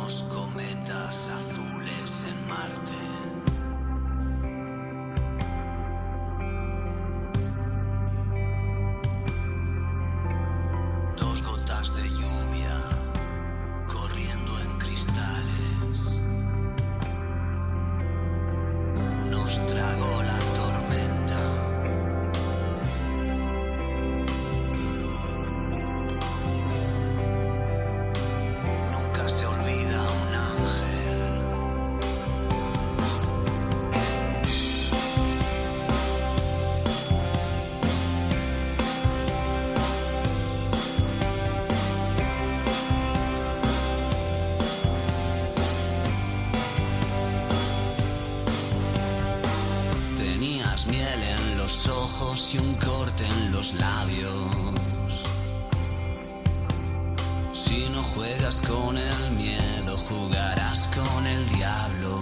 unos cometas azules en Marte. Dos gotas de lluvia corriendo en cristales. Nos tragó la tormenta. Nunca se olvida un ángel. Tenías miel en los ojos y un corte en los labios. Si no juegas con el miedo, jugarás con el diablo.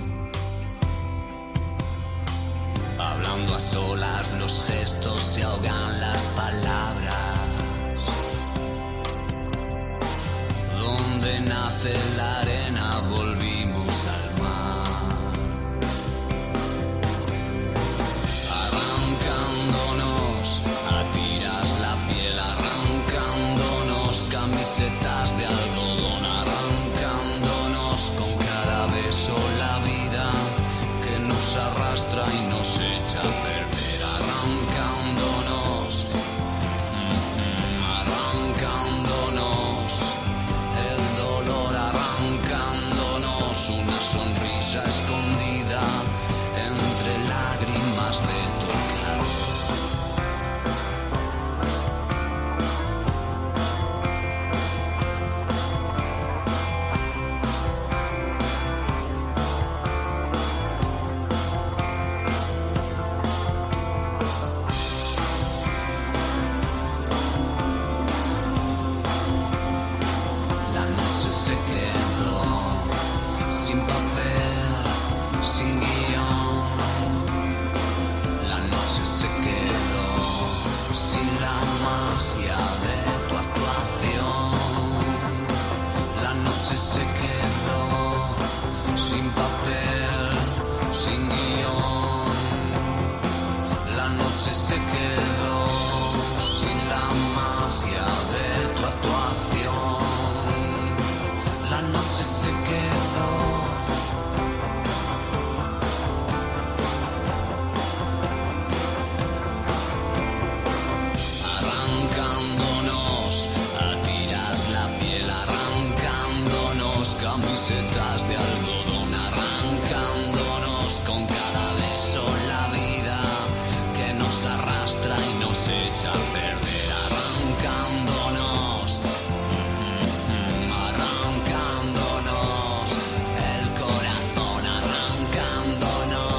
Hablando a solas, los gestos se ahogan las palabras. Donde nace la arena, volvimos al mar. Arrancándonos a tiras la piel, arrancándonos camisetas de algodón, arrancándonos con cada beso la vida que nos arrastra y nos echa a perder, arrancándonos, arrancándonos el dolor, arrancándonos una sonrisa escondida entre lágrimas de tocar. La noche se quedó sin papel, sin guión. La noche se quedó sin la magia de tu actuación. La noche se quedó sin papel, sin guión. La noche se quedó sin la magia de tu actuación. La noche se quedó. Arrancándonos a tiras la piel, arrancándonos camisetas de algodón, arrancándonos con cada beso la vida que nos arrastra y nos echa a perder, arrancándonos, arrancándonos el corazón, arrancándonos.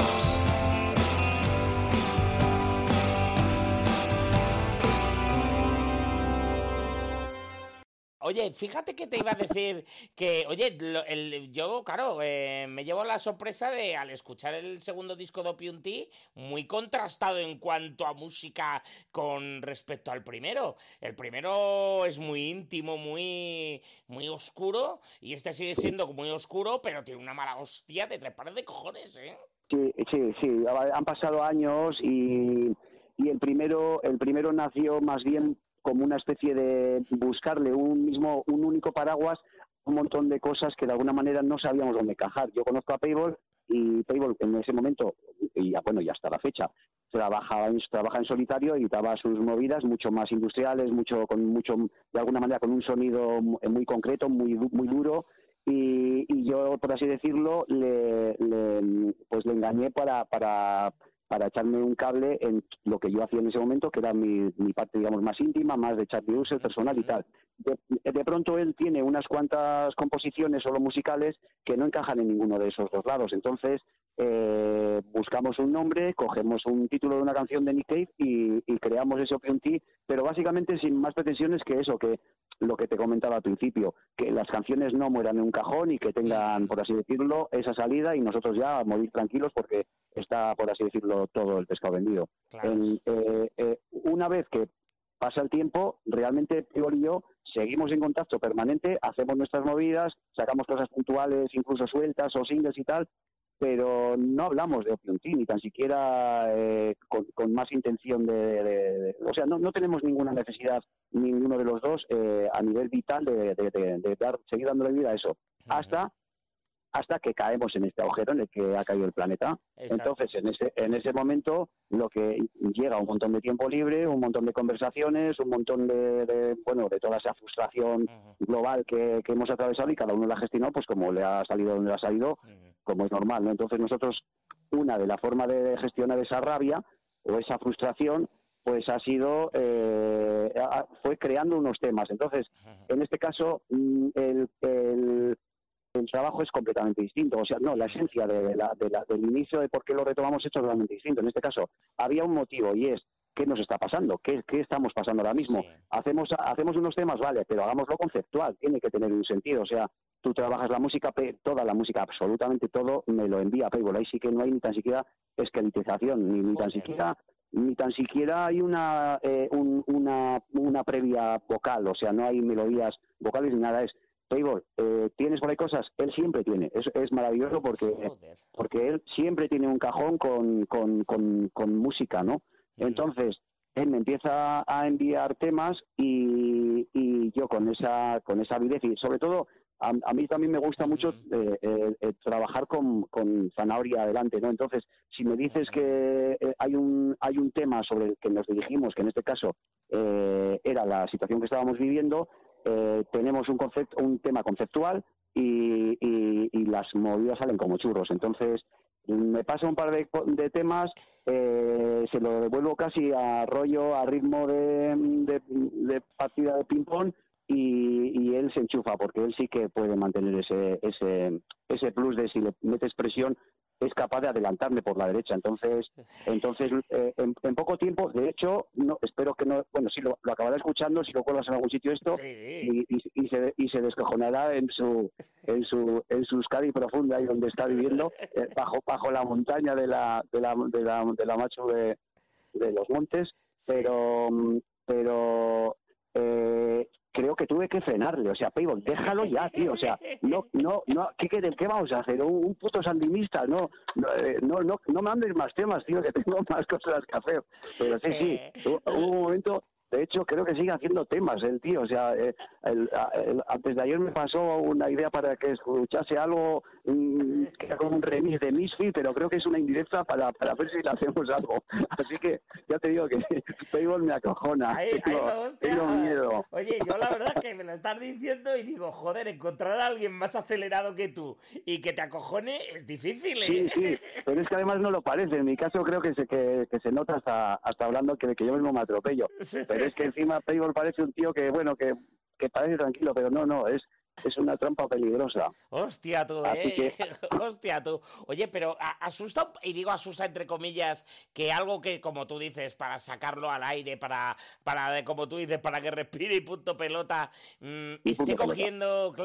Oye, fíjate que te iba a decir que, oye, yo, claro, me llevo la sorpresa de, al escuchar el segundo disco de Opium Tea, muy contrastado en cuanto a música con respecto al primero. El primero es muy íntimo, muy oscuro, y este sigue siendo muy oscuro, pero tiene una mala hostia de tres pares de cojones, ¿eh? Sí. Han pasado años y el primero nació más bien como una especie de buscarle un único paraguas, un montón de cosas que de alguna manera no sabíamos dónde encajar. Yo conozco a Payball y Payball en ese momento, y ya hasta la fecha, trabaja en solitario y daba sus movidas mucho más industriales, de alguna manera con un sonido muy concreto, muy duro. Y yo, por así decirlo, le engañé para echarme un cable en lo que yo hacía en ese momento, que era mi parte, digamos, más íntima, más de chat de user, personal y tal. De pronto él tiene unas cuantas composiciones solo musicales que no encajan en ninguno de esos dos lados. Entonces buscamos un nombre, cogemos un título de una canción de Nick Cave y creamos ese Opium Tea, pero básicamente sin más pretensiones que eso, que lo que te comentaba al principio, que las canciones no mueran en un cajón y que tengan, por así decirlo, esa salida y nosotros ya a morir tranquilos porque está, por así decirlo, todo el pescado vendido. Claro. Una vez que pasa el tiempo, realmente Payball y yo seguimos en contacto permanente, hacemos nuestras movidas, sacamos cosas puntuales, incluso sueltas o singles y tal, pero no hablamos de Opium Tea, ni tan siquiera con más intención o sea, no tenemos ninguna necesidad, ninguno de los dos, a nivel vital de seguir dándole vida a eso, hasta que caemos en este agujero en el que ha caído el planeta. Exacto. Entonces, en ese momento, lo que llega un montón de tiempo libre, un montón de conversaciones, un montón de toda esa frustración global que hemos atravesado, y cada uno la gestionó pues como le ha salido donde le ha salido, como es normal, ¿no? Entonces nosotros, una de las formas de gestionar esa rabia o esa frustración, pues ha sido, fue creando unos temas. Entonces, en este caso, el trabajo es completamente distinto. O sea, no, la esencia del inicio de por qué lo retomamos es totalmente distinto. En este caso, había un motivo, y es ¿qué nos está pasando? ¿Qué estamos pasando ahora mismo? Sí. Hacemos unos temas, vale, pero hagámoslo conceptual, tiene que tener un sentido. O sea, tú trabajas la música, toda la música, absolutamente todo, me lo envía Payball. Ahí sí que no hay ni tan siquiera esqueletización, ni tan siquiera hay una previa vocal, o sea, no hay melodías vocales ni nada. Es Payball, ¿tienes por ahí cosas? Él siempre tiene. Es maravilloso porque él siempre tiene un cajón con música, ¿no? Entonces, él me empieza a enviar temas y yo con esa avidez, y sobre todo, a mí también me gusta mucho trabajar con zanahoria adelante, ¿no? Entonces, si me dices que hay un tema sobre el que nos dirigimos, que en este caso era la situación que estábamos viviendo, tenemos un tema conceptual y las movidas salen como churros. Entonces me pasa un par de temas, se lo devuelvo casi a rollo, a ritmo de partida de ping pong, y él se enchufa, porque él sí que puede mantener ese plus de, si le metes presión, es capaz de adelantarme por la derecha. Entonces en poco tiempo, de hecho, no, espero que no, bueno, si lo acabará escuchando, si lo cuelgas en algún sitio esto, Sí. y se descojonará en su Euskadi profunda, ahí donde está viviendo, bajo la montaña de la Machu de los Montes, pero creo que tuve que frenarle. O sea, Payball, déjalo ya, tío. O sea, no, ¿qué vamos a hacer? ¿Un puto sandinista? No me mandes más temas, tío, que tengo más cosas que hacer. Pero sí, hubo un momento. De hecho, creo que sigue haciendo temas el tío. O sea, antes de ayer me pasó una idea para que escuchase algo que era como un remix de Misfit, pero creo que es una indirecta para ver si le hacemos algo. Así que ya te digo que Payball me acojona. Tengo miedo. Oye, yo la verdad que me lo estás diciendo y digo, joder, encontrar a alguien más acelerado que tú y que te acojone es difícil, ¿eh? Sí, pero es que además no lo parece. En mi caso creo que se nota hasta hablando que yo mismo me atropello. Pero es que encima Payball parece un tío que parece tranquilo, pero no, es una trampa peligrosa. Hostia tú, Hostia tú. Oye, pero asusta, y digo asusta entre comillas, que algo que, como tú dices, para sacarlo al aire, para como tú dices, para que respire y punto pelota, esté cogiendo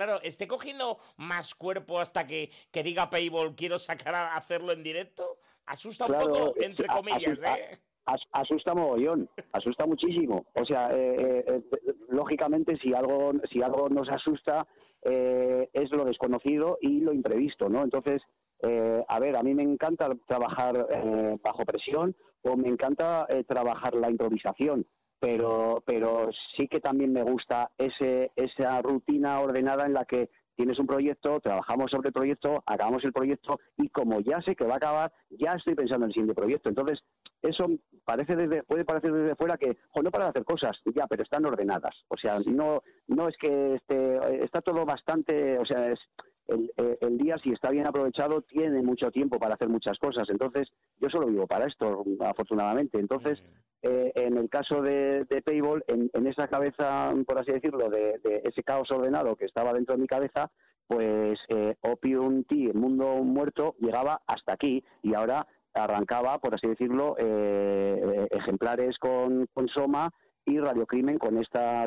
más cuerpo hasta que diga Payball, quiero hacerlo en directo. Asusta un poco, entre comillas, Asusta mogollón, asusta muchísimo. O sea, lógicamente si algo nos asusta es lo desconocido y lo imprevisto, ¿no? Entonces, a mí me encanta trabajar bajo presión, o me encanta trabajar la improvisación, pero sí que también me gusta esa rutina ordenada en la que tienes un proyecto, trabajamos sobre el proyecto, acabamos el proyecto, y como ya sé que va a acabar, ya estoy pensando en el siguiente proyecto. Entonces, eso puede parecer desde fuera que no para de hacer cosas, ya, pero están ordenadas. O sea, no es que está todo bastante, o sea, el día, si está bien aprovechado, tiene mucho tiempo para hacer muchas cosas. Entonces, yo solo vivo para esto, afortunadamente. Entonces, en el caso de Payball, en esa cabeza, por así decirlo, de ese caos ordenado que estaba dentro de mi cabeza, pues Opium Tea, el mundo muerto, llegaba hasta aquí, y ahora arrancaba, por así decirlo, ejemplares con Soma, y Radiocrimen con esta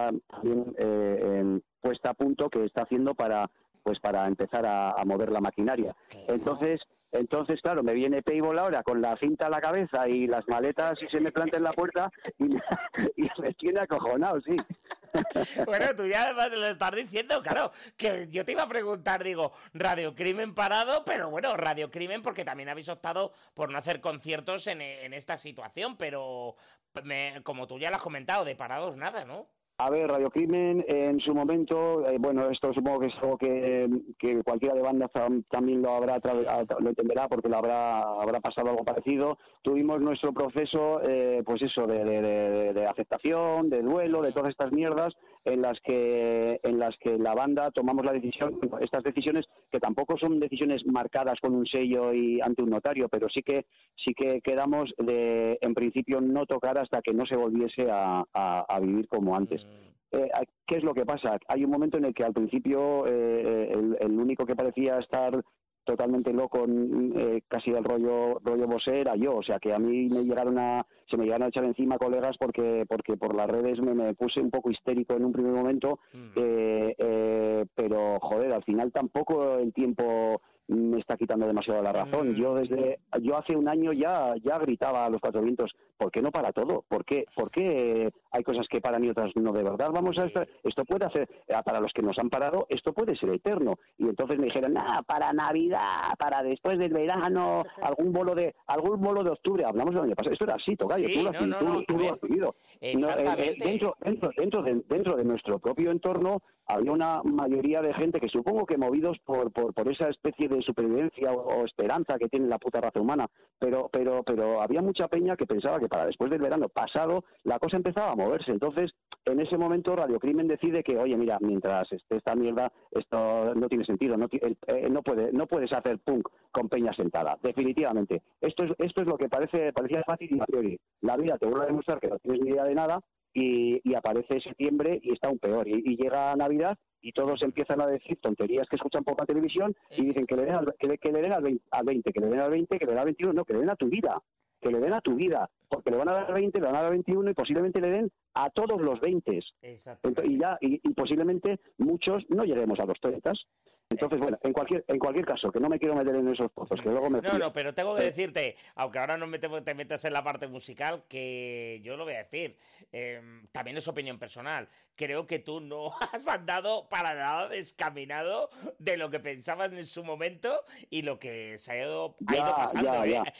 también puesta a punto que está haciendo para empezar a mover la maquinaria. Entonces, Entonces, claro, me viene Payball ahora con la cinta a la cabeza y las maletas y se me planta en la puerta y me tiene acojonado, sí. Bueno, tú ya además lo estás diciendo, claro, que yo te iba a preguntar, digo, Radio Crimen parado, pero bueno, Radio Crimen porque también habéis optado por no hacer conciertos en esta situación, pero como tú ya lo has comentado, de parados nada, ¿no? A ver, Radio Crimen en su momento, bueno, esto supongo que es algo que cualquiera de bandas también lo lo entenderá porque lo habrá pasado algo parecido. Tuvimos nuestro proceso, pues eso, de aceptación, de duelo, de todas estas mierdas en las que la banda tomamos la decisión, estas decisiones que tampoco son decisiones marcadas con un sello y ante un notario, pero sí que quedamos de, en principio, no tocar hasta que no se volviese a vivir como antes. ¿Qué es lo que pasa? Hay un momento en el que al principio el único que parecía estar totalmente loco, casi del rollo Bosé era yo, o sea que a mí se me llegaron a echar encima colegas porque por las redes me puse un poco histérico en un primer momento, pero joder, al final tampoco el tiempo me está quitando demasiado la razón. Yo hace un año ya gritaba a los cuatro vientos, ¿por qué no para todo? ¿Por qué hay cosas que paran y otras no? De verdad, esto puede hacer, para los que nos han parado, esto puede ser eterno. Y entonces me dijeron, para Navidad, para después del verano, algún bolo de octubre. Hablamos del año pasado. Esto era así, Tocayo, sí, tú lo has vivido. Exactamente. Dentro de nuestro propio entorno había una mayoría de gente que supongo que movidos por esa especie de supervivencia o esperanza que tiene la puta raza humana, pero había mucha peña que pensaba que para después del verano pasado la cosa empezaba a moverse. Entonces, en ese momento Radio Crimen decide que, oye, mira, mientras esté esta mierda, esto no tiene sentido, no puedes hacer punk con peña sentada, definitivamente. Esto es lo que parecía fácil y a priori. La vida te vuelve a demostrar que no tienes ni idea de nada y aparece septiembre y está aún peor. Y llega Navidad y todos empiezan a decir tonterías que escuchan por la televisión y dicen que le den al 20, que le den al 20, que le den al 21, no, que le den a tu vida. Que le den a tu vida, porque le van a dar 20, le van a dar 21 y posiblemente le den a todos los 20. Y posiblemente muchos no lleguemos a los 30. Entonces, bueno, en cualquier caso, que no me quiero meter en esos pozos, que luego me... No, pero tengo que decirte, aunque ahora no te metas en la parte musical, que yo lo voy a decir, también es opinión personal, creo que tú no has andado para nada descaminado de lo que pensabas en su momento y lo que se ha ido pasando,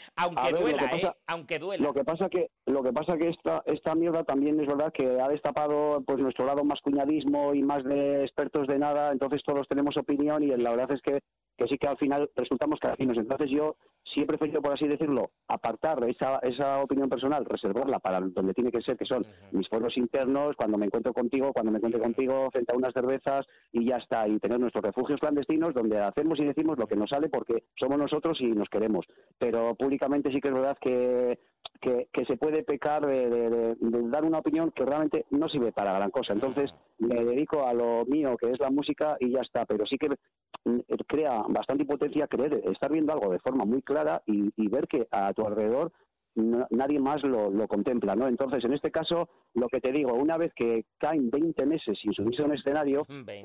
aunque duela. Lo que pasa que esta mierda también es verdad que ha destapado pues nuestro lado más cuñadismo y más de expertos de nada, entonces todos tenemos opinión y la verdad es que sí que al final resultamos carajinos. Entonces yo sí he preferido, por así decirlo, apartar esa opinión personal, reservarla para donde tiene que ser, que son mis foros internos, cuando me encuentre contigo frente a unas cervezas y ya está, y tener nuestros refugios clandestinos donde hacemos y decimos lo que nos sale porque somos nosotros y nos queremos. Pero públicamente sí que es verdad que se puede pecar de dar una opinión que realmente no sirve para gran cosa. Entonces me dedico a lo mío, que es la música, y ya está. Pero sí que crea bastante impotencia estar viendo algo de forma muy clara y ver que a tu alrededor nadie más lo contempla, ¿no? Entonces, en este caso, lo que te digo, una vez que caen 20 meses sin subirse a un escenario,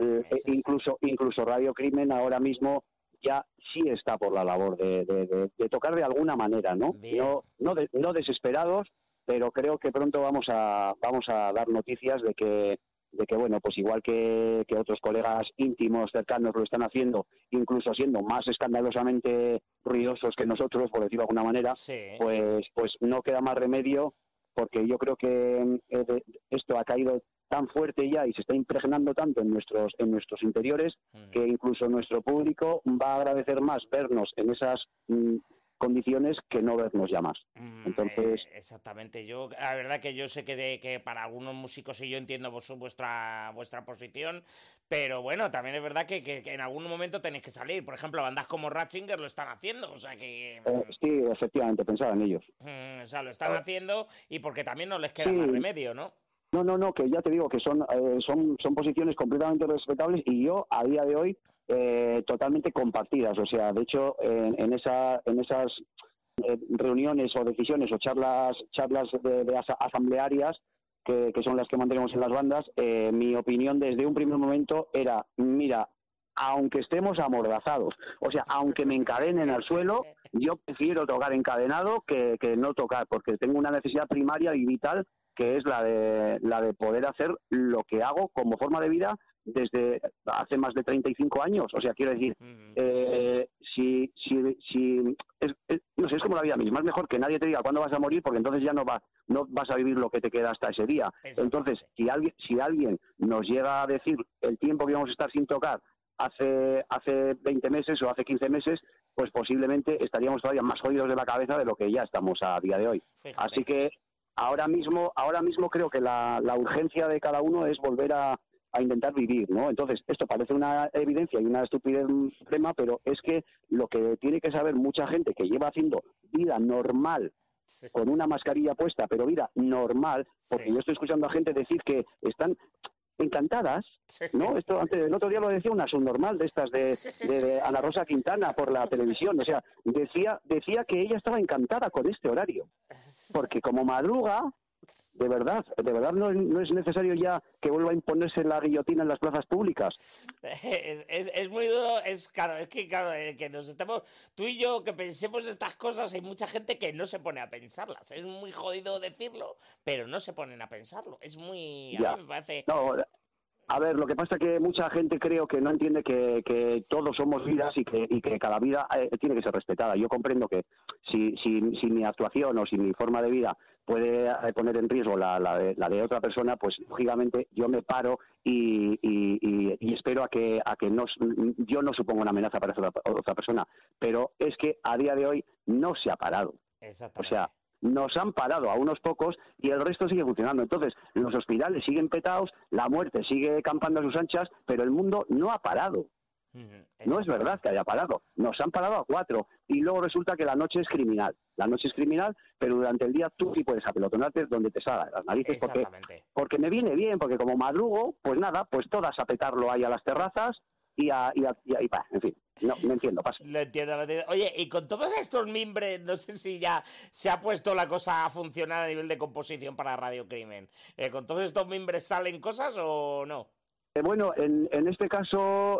incluso Radio Crimen ahora mismo ya sí está por la labor de tocar de alguna manera, ¿no? No desesperados, pero creo que pronto vamos a dar noticias de que bueno, pues igual que otros colegas íntimos, cercanos lo están haciendo, incluso siendo más escandalosamente ruidosos que nosotros, por decirlo de alguna manera, pues no queda más remedio, porque yo creo que esto ha caído tan fuerte ya y se está impregnando tanto en nuestros interiores que incluso nuestro público va a agradecer más vernos en esas condiciones que no vernos ya más. Entonces, exactamente. Yo la verdad que yo sé que para algunos músicos, y yo entiendo vuestra posición, pero bueno, también es verdad que en algún momento tenéis que salir. Por ejemplo, bandas como Ratzinger lo están haciendo, o sea que sí, efectivamente, pensaba en ellos. O sea, lo están haciendo y porque también no les queda más remedio, ¿no? No, que ya te digo que son posiciones completamente respetables y yo a día de hoy totalmente compartidas. O sea, de hecho, en esas reuniones o decisiones o charlas de asamblearias que son las que mantenemos en las bandas, mi opinión desde un primer momento era, mira, aunque estemos amordazados. O sea, aunque me encadenen al suelo, yo prefiero tocar encadenado que no tocar, porque tengo una necesidad primaria y vital, que es la de poder hacer lo que hago como forma de vida desde hace más de 35 años. O sea, quiero decir, no sé, es como la vida misma. Es mejor que nadie te diga cuándo vas a morir, porque entonces ya no vas a vivir lo que te queda hasta ese día. Entonces, si alguien nos llega a decir el tiempo que vamos a estar sin tocar hace 20 meses o hace 15 meses, pues posiblemente estaríamos todavía más jodidos de la cabeza de lo que ya estamos a día de hoy. Fíjate. Así que ahora mismo creo que la urgencia de cada uno es volver a intentar vivir, ¿no? Entonces, esto parece una evidencia y una estupidez suprema, pero es que lo que tiene que saber mucha gente que lleva haciendo vida normal, con una mascarilla puesta, pero vida normal, porque yo estoy escuchando a gente decir que están encantadas, ¿no? Esto el otro día lo decía una subnormal de estas de Ana Rosa Quintana por la televisión, o sea, decía que ella estaba encantada con este horario, porque como madruga, de verdad no es necesario ya que vuelva a imponerse la guillotina en las plazas públicas. Es muy duro, que nos estemos, tú y yo, que pensemos estas cosas, hay mucha gente que no se pone a pensarlas. Es muy jodido decirlo, pero no se ponen a pensarlo. Es muy... A mí me parece... No, a ver, lo que pasa es que mucha gente creo que no entiende que todos somos vidas y que cada vida tiene que ser respetada. Yo comprendo que si mi actuación o si mi forma de vida puede poner en riesgo la de otra persona, pues lógicamente yo me paro y espero a que yo no suponga una amenaza para otra persona. Pero es que a día de hoy no se ha parado. O sea, nos han parado a unos pocos y el resto sigue funcionando. Entonces, los hospitales siguen petados, la muerte sigue campando a sus anchas, pero el mundo no ha parado. No es verdad que haya parado. Nos han parado a 4 y luego resulta que la noche es criminal. La noche es criminal, pero durante el día tú sí puedes apelotonarte donde te salga las narices, porque me viene bien, porque como madrugo, pues nada, pues todas a petarlo ahí a las terrazas y en fin. No, me entiendo, pasa. Lo entiendo. Oye, y con todos estos mimbres, no sé si ya se ha puesto la cosa a funcionar a nivel de composición para Radio Crimen. ¿Con todos estos mimbres salen cosas o no? Bueno, en este caso,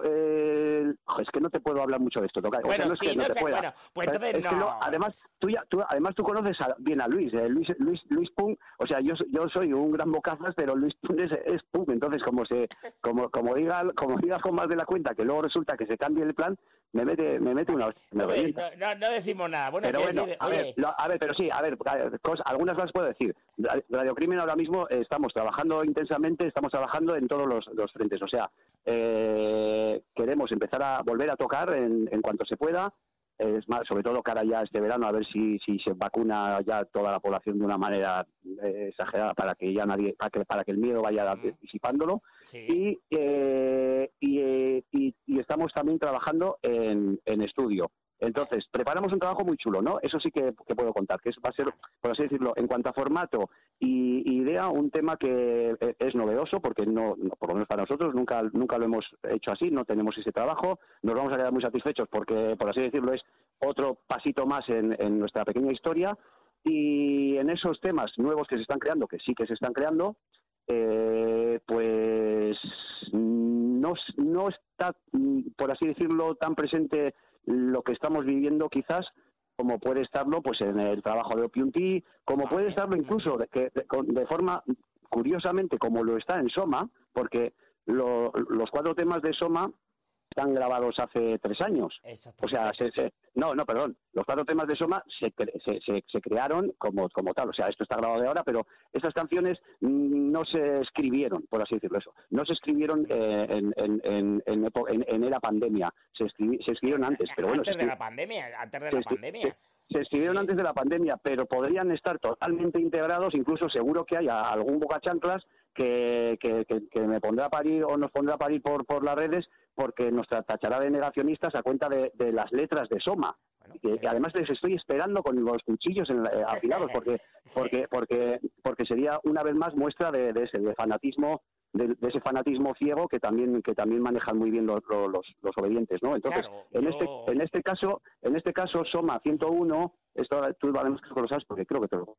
es que no te puedo hablar mucho de esto, Tocayo. Bueno, o sea, no sí, es que no te pueda. Bueno, pues entonces no. Además, tú conoces bien a Luis. Luis Punk, o sea, yo soy un gran bocazas, pero Luis Punk es Punk. Entonces, como digas con más de la cuenta, que luego resulta que se cambie el plan, me mete una... No decimos nada. Bueno, pero bueno, decir, algunas las puedo decir. Radio Crimen ahora mismo estamos trabajando intensamente, estamos trabajando en todos los frentes. O sea, queremos empezar a volver a tocar en cuanto se pueda. Es más, sobre todo cara ya este verano, a ver si se vacuna ya toda la población de una manera exagerada para que ya nadie, para que el miedo vaya disipándolo. Sí. Y estamos también trabajando en estudio. Entonces, preparamos un trabajo muy chulo, ¿no? Eso sí que puedo contar, que va a ser, por así decirlo, en cuanto a formato y idea, un tema que es novedoso, porque no, por lo menos para nosotros, nunca lo hemos hecho así, no tenemos ese trabajo, nos vamos a quedar muy satisfechos porque, por así decirlo, es otro pasito más en nuestra pequeña historia, y en esos temas nuevos que se están creando, que sí que se están creando, pues no está, por así decirlo, tan presente lo que estamos viviendo quizás como puede estarlo pues en el trabajo de Opium Tea, como puede estarlo incluso de forma curiosamente como lo está en Soma, porque los 4 temas de Soma están grabados hace 3 años. O sea, perdón, los 4 temas de Soma se crearon como tal. O sea, esto está grabado de ahora, pero estas canciones no se escribieron, por así decirlo eso. No se escribieron en era pandemia. Se escribieron antes, pero bueno. Antes de la pandemia. Se escribieron antes de la pandemia, pero podrían estar totalmente integrados. Incluso seguro que haya algún bocachanclas que me pondrá a parir o nos pondrá a parir por las redes, porque nos tachará de negacionistas a cuenta de las letras de Soma. Y además les estoy esperando con los cuchillos afilados, porque sería una vez más muestra de ese fanatismo, de ese fanatismo ciego que también manejan muy bien los obedientes, ¿no? Entonces, claro, en este caso Soma 101, esto tú además que lo sabes porque creo que te lo...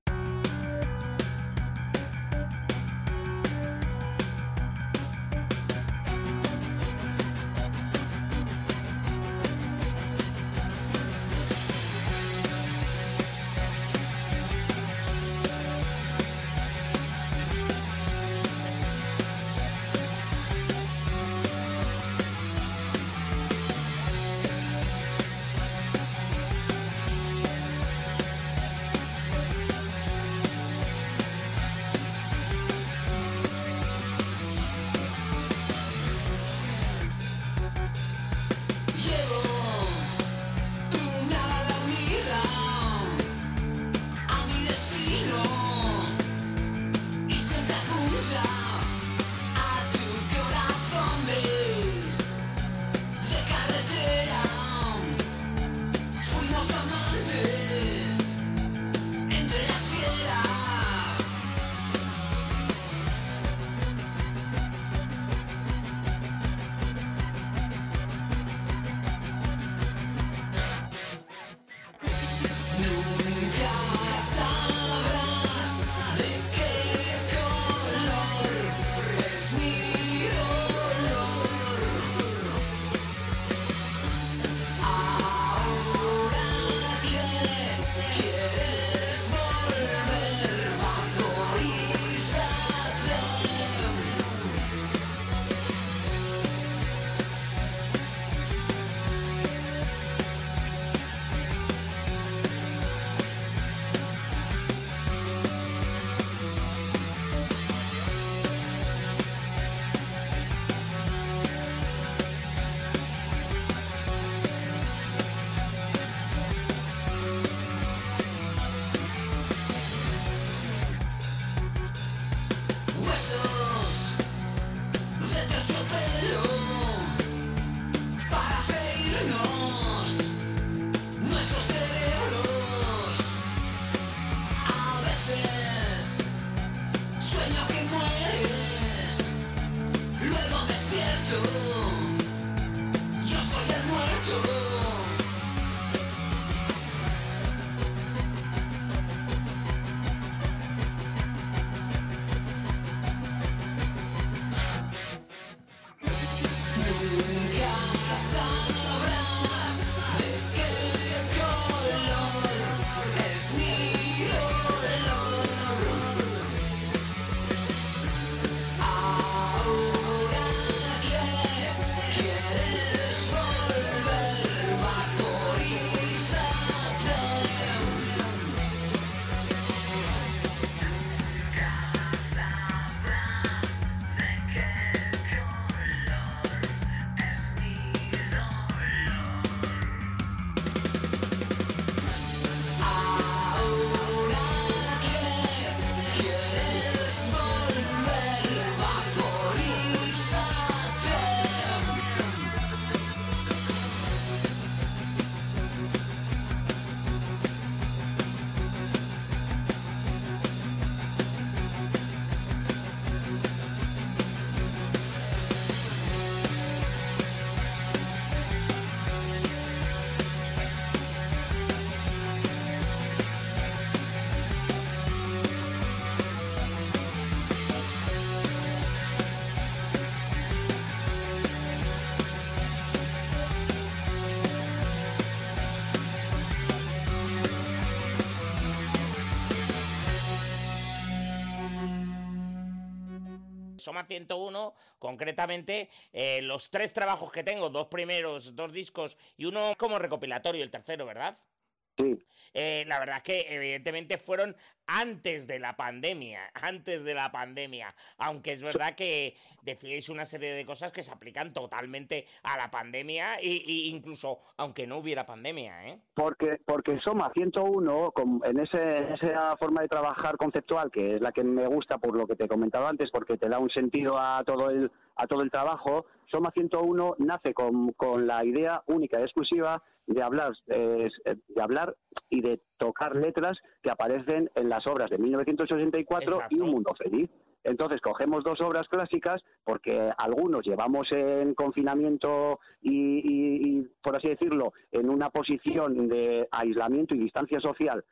Soma 101, concretamente, los 3 trabajos que tengo, 2 primeros, 2 discos y uno como recopilatorio, el tercero, ¿verdad? Sí. La verdad es que evidentemente fueron antes de la pandemia, aunque es verdad que decíais una serie de cosas que se aplican totalmente a la pandemia y incluso aunque no hubiera pandemia, ¿eh? Porque Soma 101, en esa forma de trabajar conceptual, que es la que me gusta por lo que te he comentado antes, porque te da un sentido a todo el trabajo, Soma 101 nace con la idea única y exclusiva de hablar y de tocar letras que aparecen en las obras de 1984 Exacto. y Un Mundo Feliz. Entonces cogemos 2 obras clásicas porque algunos llevamos en confinamiento y por así decirlo, en una posición de aislamiento y distancia social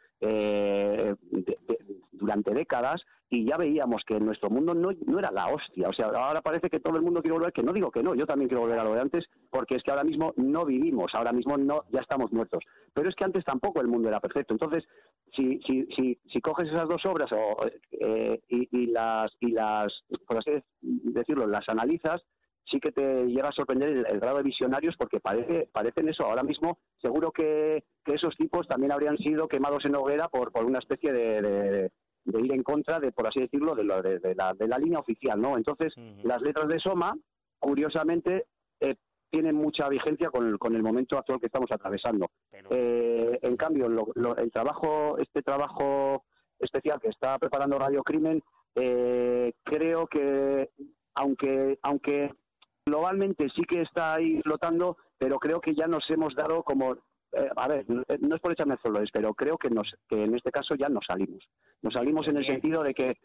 durante décadas, y ya veíamos que nuestro mundo no era la hostia. O sea, ahora parece que todo el mundo quiere volver, que no digo que no, yo también quiero volver a lo de antes, porque es que ahora mismo no vivimos, ahora mismo no, ya estamos muertos. Pero es que antes tampoco el mundo era perfecto. Entonces, si coges esas 2 obras y las, por así decirlo, las analizas, sí que te llega a sorprender el grado de visionarios, porque parecen eso. Ahora mismo seguro que esos tipos también habrían sido quemados en hoguera por una especie de ir en contra de, por así decirlo, de la línea oficial, ¿no? Entonces, las letras de Soma, curiosamente, tienen mucha vigencia con el momento actual que estamos atravesando. En cambio, el trabajo especial que está preparando Radio Crimen, creo que, aunque globalmente sí que está ahí flotando, pero creo que ya nos hemos dado como... a ver, no es por echarme flores, pero creo que en este caso ya nos salimos. Nos salimos en el sentido de que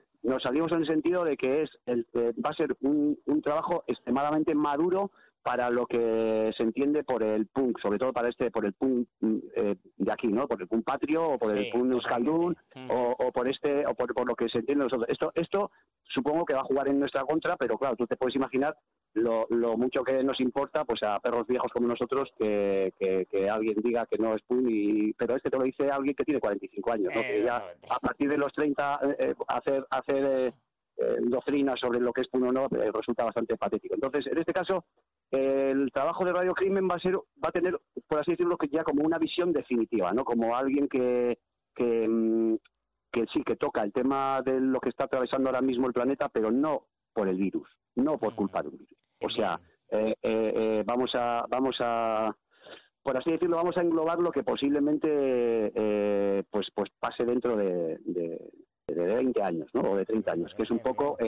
va a ser un trabajo extremadamente maduro para lo que se entiende por el punk, sobre todo por el punk de aquí, ¿no? Por el punk patrio o por el punk euskaldun o por lo que se entiende nosotros. Esto supongo que va a jugar en nuestra contra, pero claro, tú te puedes imaginar lo mucho que nos importa, pues a perros viejos como nosotros, que alguien diga que no es punk, pero te lo dice alguien que tiene 45 años, ¿no? Que ya a partir de los 30 hacer doctrina sobre lo que es punk o no resulta bastante patético. Entonces, en este caso, el trabajo de Radio Crimen va a tener, por así decirlo, que ya como una visión definitiva, ¿no? Como alguien que sí, que toca el tema de lo que está atravesando ahora mismo el planeta, pero no por el virus, no por culpa de un virus. O sea, vamos a, por así decirlo, vamos a englobar lo que posiblemente pues pase dentro de 20 años, ¿no? O de 30 años, que es un poco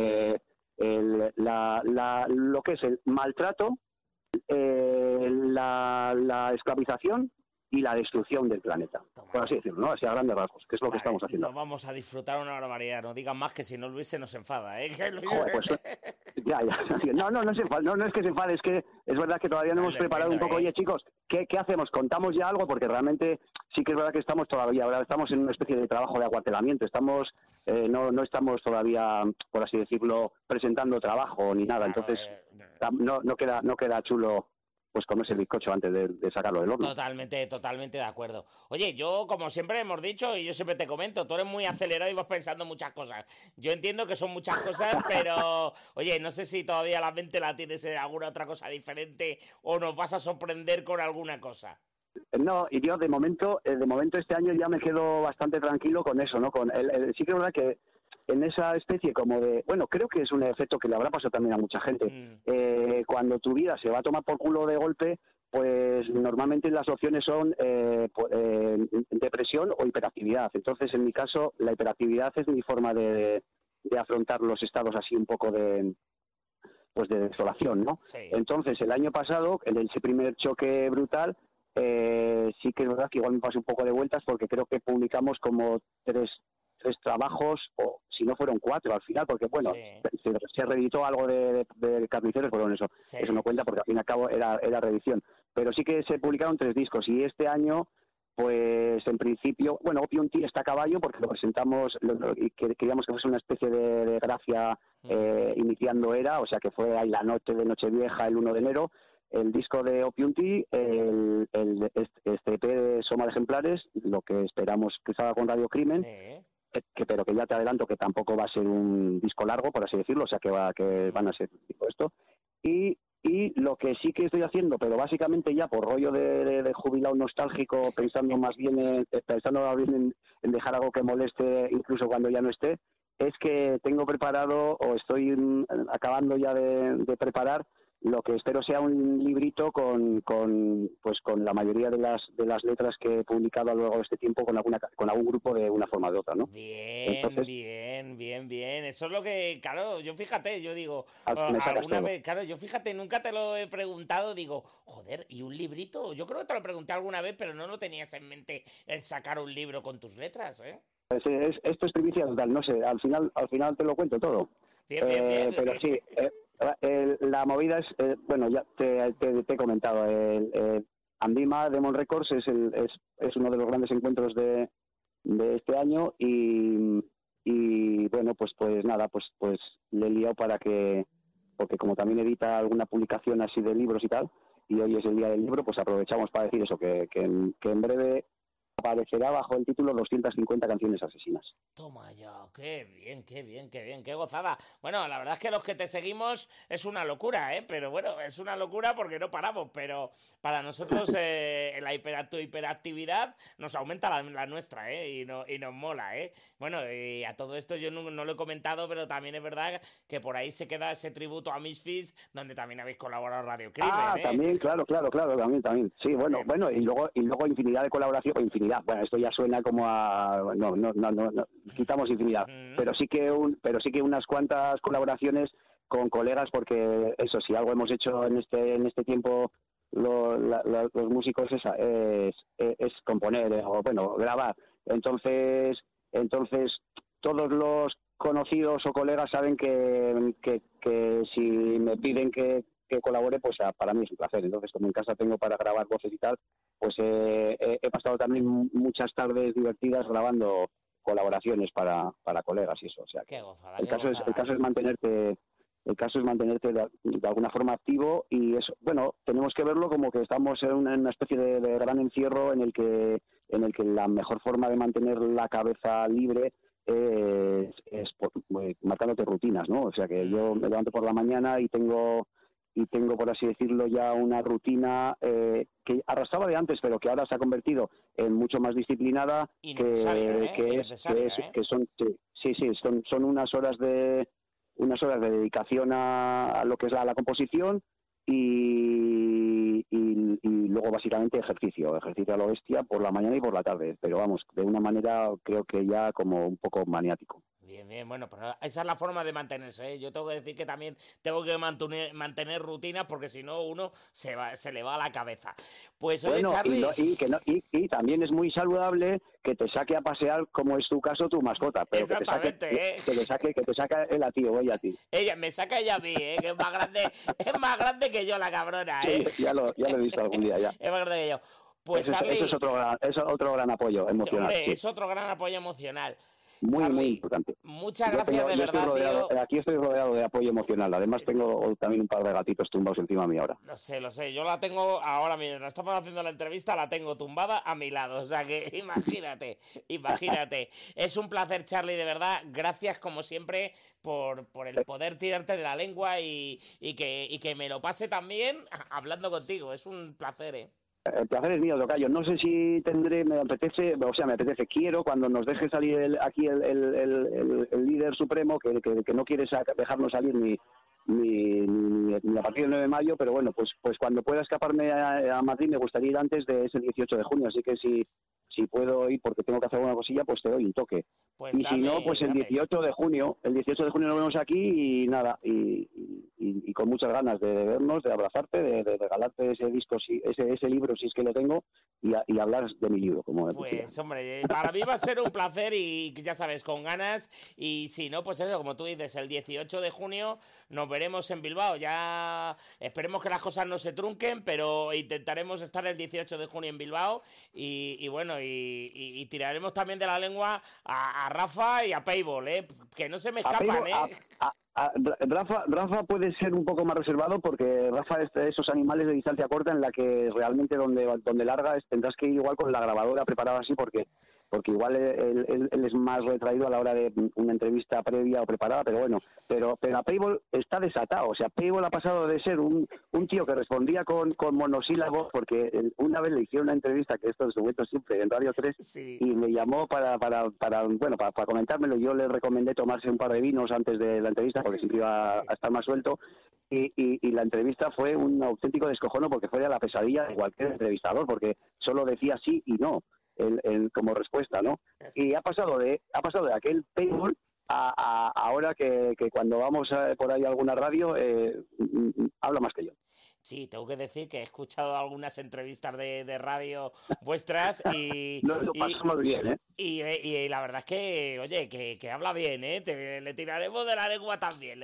lo que es el maltrato, la esclavización y la destrucción del planeta, por así decirlo, ¿no? Así a grandes rasgos, que es lo que estamos haciendo. Nos vamos a disfrutar una barbaridad, no digan más, que si no Luis se nos enfada, ¿eh? Joder, pues, ya. No es que se enfade, es que es verdad que todavía no hemos preparado un poco. Oye, chicos, ¿qué hacemos? ¿Contamos ya algo? Porque realmente sí que es verdad que estamos todavía, ahora estamos en una especie de trabajo de acuartelamiento, no estamos todavía, por así decirlo, presentando trabajo ni nada, Claro, entonces no queda chulo pues comerse el bizcocho antes de sacarlo del horno. Totalmente de acuerdo. Oye, yo, como siempre hemos dicho, y yo siempre te comento, tú eres muy acelerado y vas pensando muchas cosas. Yo entiendo que son muchas cosas, pero, oye, no sé si todavía la mente la tienes en alguna otra cosa diferente o nos vas a sorprender con alguna cosa. No, y yo de momento este año ya me quedo bastante tranquilo con eso, ¿no? Sí que es verdad que en esa especie como de... Bueno, creo que es un efecto que le habrá pasado también a mucha gente. Cuando tu vida se va a tomar por culo de golpe, pues normalmente las opciones son depresión o hiperactividad. Entonces, en mi caso, la hiperactividad es mi forma de afrontar los estados así un poco de desolación, ¿no? Sí. Entonces, el año pasado, en ese primer choque brutal, sí que es verdad que igual me pasé un poco de vueltas, porque creo que publicamos como tres trabajos, o si no fueron 4 al final, porque bueno, sí, se reeditó algo de Carniceros, pero bueno, eso no cuenta porque al fin y al cabo era reedición, pero sí que se publicaron 3 discos, y este año pues en principio, bueno, Opium Tea está a caballo porque lo presentamos y queríamos que fuese una especie de gracia iniciando era, o sea que fue ahí la noche de Nochevieja, el 1 de enero, el disco de Opium Tea, este EP de Soma de Ejemplares, lo que esperamos que salga con Radio Crimen. Sí. pero que ya te adelanto que tampoco va a ser un disco largo, por así decirlo, o sea que van a ser tipo esto. Y lo que sí que estoy haciendo, pero básicamente ya por rollo de jubilado nostálgico, pensando más bien en dejar algo que moleste incluso cuando ya no esté, es que tengo preparado o estoy acabando ya de preparar lo que espero sea un librito con la mayoría de las letras que he publicado a lo largo de este tiempo con algún grupo de una forma o de otra, ¿no? Bien, Entonces, bien. Eso es lo que, claro, yo fíjate, yo digo, me sacas alguna todo. vez, claro, yo fíjate, nunca te lo he preguntado, digo, joder, ¿y un librito? Yo creo que te lo pregunté alguna vez, pero no lo tenías en mente el sacar un libro con tus letras, ¿eh? Esto es primicia total, no sé, al final te lo cuento todo. Bien. Pero sí, la movida es, bueno, ya te he comentado, Andima Demon Records es uno de los grandes encuentros de este año y bueno, pues nada, pues le he liado porque como también edita alguna publicación así de libros y tal, y hoy es el día del libro, pues aprovechamos para decir eso, que en breve aparecerá bajo el título 250 canciones asesinas. Toma ya, qué bien, qué gozada. Bueno, la verdad es que los que te seguimos es una locura, ¿eh? Pero bueno, es una locura porque no paramos, pero para nosotros tu hiperactividad nos aumenta la nuestra, ¿eh? Y nos mola, ¿eh? Bueno, y a todo esto yo no lo he comentado, pero también es verdad que por ahí se queda ese tributo a Misfits, donde también habéis colaborado Radio Crimen, ¿eh? También, claro, también. Sí, bueno, y luego infinidad de colaboración, bueno, esto ya suena como a no, quitamos infinidad, pero sí que unas cuantas colaboraciones con colegas, porque eso, si algo hemos hecho en este tiempo los músicos es componer o bueno, grabar. Entonces todos los conocidos o colegas saben que si me piden que colabore, pues para mí es un placer. Entonces, como en casa tengo para grabar voces y tal, pues he pasado también muchas tardes divertidas grabando colaboraciones para colegas y eso. O sea, qué gozada, el caso es mantenerte de alguna forma activo, y eso, bueno, tenemos que verlo como que estamos en una especie de gran encierro en el que la mejor forma de mantener la cabeza libre es marcándote rutinas, ¿no? O sea, que yo me levanto por la mañana y tengo, por así decirlo, ya una rutina que arrastraba de antes, pero que ahora se ha convertido en mucho más disciplinada, son unas horas de dedicación a lo que es la composición y luego básicamente ejercicio a lo bestia por la mañana y por la tarde, pero vamos, de una manera creo que ya como un poco maniático. Bien, bueno, pero esa es la forma de mantenerse, ¿eh? Yo tengo que decir que también tengo que mantener rutinas, porque si no uno se le va a la cabeza. Pues oye, bueno, Charly... y también es muy saludable que te saque a pasear, como es tu caso, tu mascota, pero que te saque él a ti o ella a ti. Ella me saca ella a mí, que es más grande que yo, la cabrona, ¿eh? Sí, ya lo he visto algún día ya. Es más grande que yo. Pues Charly... Eso es otro gran apoyo emocional. Hombre, sí. Es otro gran apoyo emocional. Muy, Charly, muy importante. Muchas gracias de verdad, tío. Aquí estoy rodeado de apoyo emocional. Además tengo también un par de gatitos tumbados encima de mí ahora. Lo sé. Yo la tengo ahora, mientras estamos haciendo la entrevista, la tengo tumbada a mi lado. O sea que imagínate. Es un placer, Charly, de verdad. Gracias, como siempre, por el poder tirarte de la lengua y que me lo pase también hablando contigo. Es un placer, ¿eh? El placer es mío, tocayo. No sé si me apetece, quiero, cuando nos deje salir el líder supremo, que no quiere dejarnos salir ni a partir del 9 de mayo, pero bueno, pues cuando pueda escaparme a Madrid me gustaría ir antes de ese 18 de junio, así que si puedo ir porque tengo que hacer alguna cosilla, pues te doy un toque. Pues y si no, pues el 18 de junio nos vemos aquí y nada, y con muchas ganas de vernos, de abrazarte, de regalarte ese disco, ese libro, si es que lo tengo, y hablar de mi libro. Pues hombre, para mí va a ser un placer, y ya sabes, con ganas, y si no, pues eso, como tú dices, el 18 de junio nos veremos en Bilbao. Ya esperemos que las cosas no se trunquen, pero intentaremos estar el 18 de junio en Bilbao, y bueno, y tiraremos también de la lengua a Rafa y a Payball, que no se me escapan, Rafa puede ser un poco más reservado porque Rafa es de esos animales de distancia corta en la que realmente donde larga tendrás que ir igual con la grabadora preparada así porque igual él es más retraído a la hora de una entrevista previa o preparada, pero bueno, pero a Payball está desatado, o sea, Payball ha pasado de ser un tío que respondía con monosílabos, porque una vez le hicieron una entrevista, que esto es momento siempre en Radio 3, Sí. y me llamó para comentármelo. Yo le recomendé tomarse un par de vinos antes de la entrevista, porque siempre iba a estar más suelto, y la entrevista fue un auténtico descojono porque fue a la pesadilla de cualquier entrevistador, porque solo decía sí y no. Como respuesta, ¿no? Y ha pasado de aquel paintball a ahora que cuando vamos por ahí a alguna radio habla más que yo. Sí, tengo que decir que he escuchado algunas entrevistas de radio vuestras y... No, lo pasamos bien, ¿eh? Y la verdad es que, oye, que habla bien, ¿eh? Le tiraremos de la lengua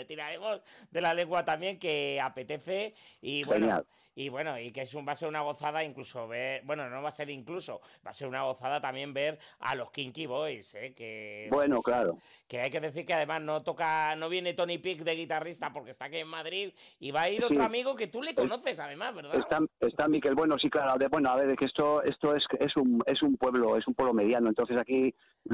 también, que apetece y bueno... Genial. Y que va a ser una gozada incluso ver... Bueno, no va a ser incluso, va a ser una gozada también ver a los Kinky Boys, ¿eh? Bueno, claro. Que hay que decir que además no viene Tony Pick de guitarrista porque está aquí en Madrid y va a ir otro amigo que tú le conoces además, ¿verdad? Está Miquel, bueno, sí, claro. Bueno, a ver, es que esto es un pueblo mediano, entonces aquí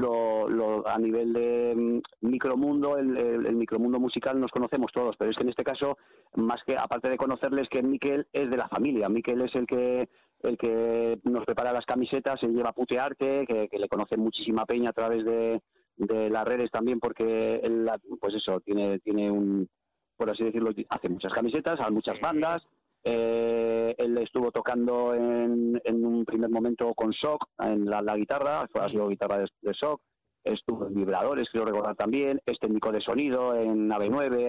a nivel de micromundo, el micromundo musical nos conocemos todos, pero es que en este caso, más que aparte de conocerles, que Miquel es de la familia. Miquel es el que nos prepara las camisetas, él lleva Putearte, que le conoce muchísima peña a través de las redes también, porque él, pues eso, tiene por así decirlo, hace muchas camisetas a muchas bandas. Él estuvo tocando en un primer momento con Shock en la guitarra, ha sido guitarra de Shock, estuvo en Vibradores, quiero recordar también, es técnico de sonido en Nave 9,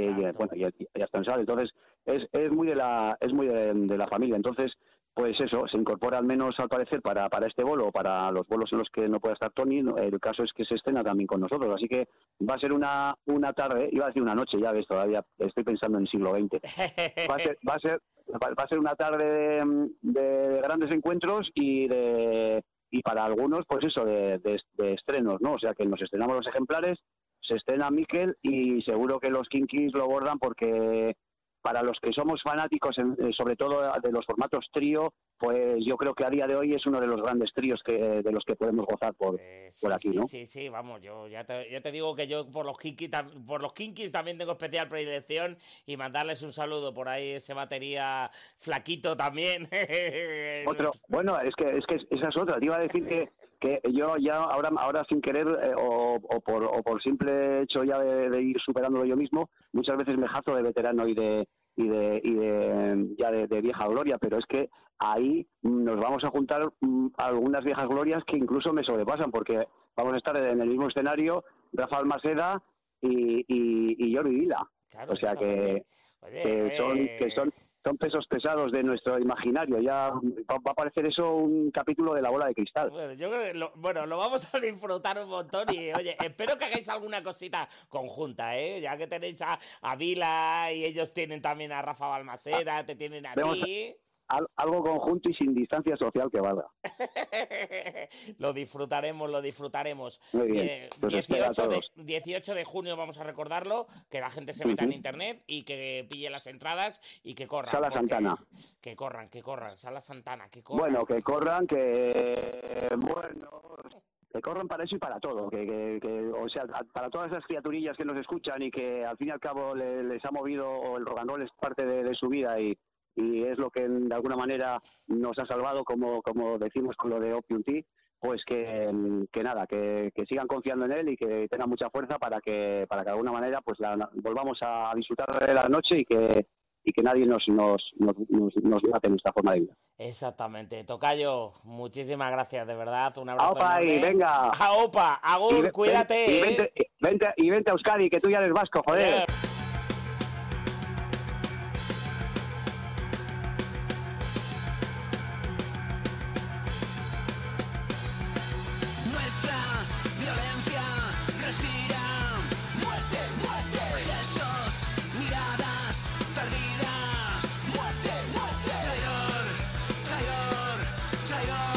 y hasta en Sal. Entonces es muy de la familia. Entonces, pues eso, se incorpora al menos al parecer para este bolo, para los bolos en los que no puede estar Tony. El caso es que se estrena también con nosotros, así que va a ser una tarde, iba a decir una noche, ya ves, todavía estoy pensando en el siglo XX. Va a ser una tarde de grandes encuentros y para algunos, pues eso, de estrenos, ¿no? O sea que nos estrenamos los ejemplares, se estrena Miquel y seguro que los Kinkies lo bordan porque... Para los que somos fanáticos, sobre todo de los formatos trío, pues yo creo que a día de hoy es uno de los grandes tríos de los que podemos gozar por aquí, ¿no? Sí, vamos, yo ya te digo que yo por los Kinkies también tengo especial predilección y mandarles un saludo por ahí, ese batería flaquito también. Bueno, es que esa es otra. Te iba a decir que yo ya ahora sin querer o por simple hecho ya de ir superándolo yo mismo, muchas veces me jazo de veterano y de vieja gloria, pero es que ahí nos vamos a juntar algunas viejas glorias que incluso me sobrepasan, porque vamos a estar en el mismo escenario Rafa Balmaseda y Jordi Vila. Claro, o sea que son pesos pesados de nuestro imaginario. Ya va a parecer eso un capítulo de La Bola de Cristal. Bueno, yo creo que lo vamos a disfrutar un montón y, oye, espero que hagáis alguna cosita conjunta, ¿eh? Ya que tenéis a Vila y ellos tienen también a Rafa Balmaseda, te tienen a ti... Algo conjunto y sin distancia social que valga. Lo disfrutaremos. Muy bien. 18 de junio vamos a recordarlo, que la gente se meta en internet y que pille las entradas y que corran. Sala Santana. Que corran. Sala Santana, que corran. Bueno, que corran para eso y para todo, o sea, para todas esas criaturillas que nos escuchan y que al fin y al cabo les ha movido, o el rock and roll es parte de su vida y es lo que de alguna manera nos ha salvado, como decimos con lo de Opium Tea, pues que sigan confiando en él y que tengan mucha fuerza para que de alguna manera pues volvamos a disfrutar de la noche y que nadie nos mate nuestra forma de vida. Exactamente. Tocayo, muchísimas gracias, de verdad, un abrazo ¡Aupa! enorme. Y venga. ¡Aupa! ¡Agur! ¡Cuídate! Y vente a Euskadi, que tú ya eres vasco, joder. Traidor,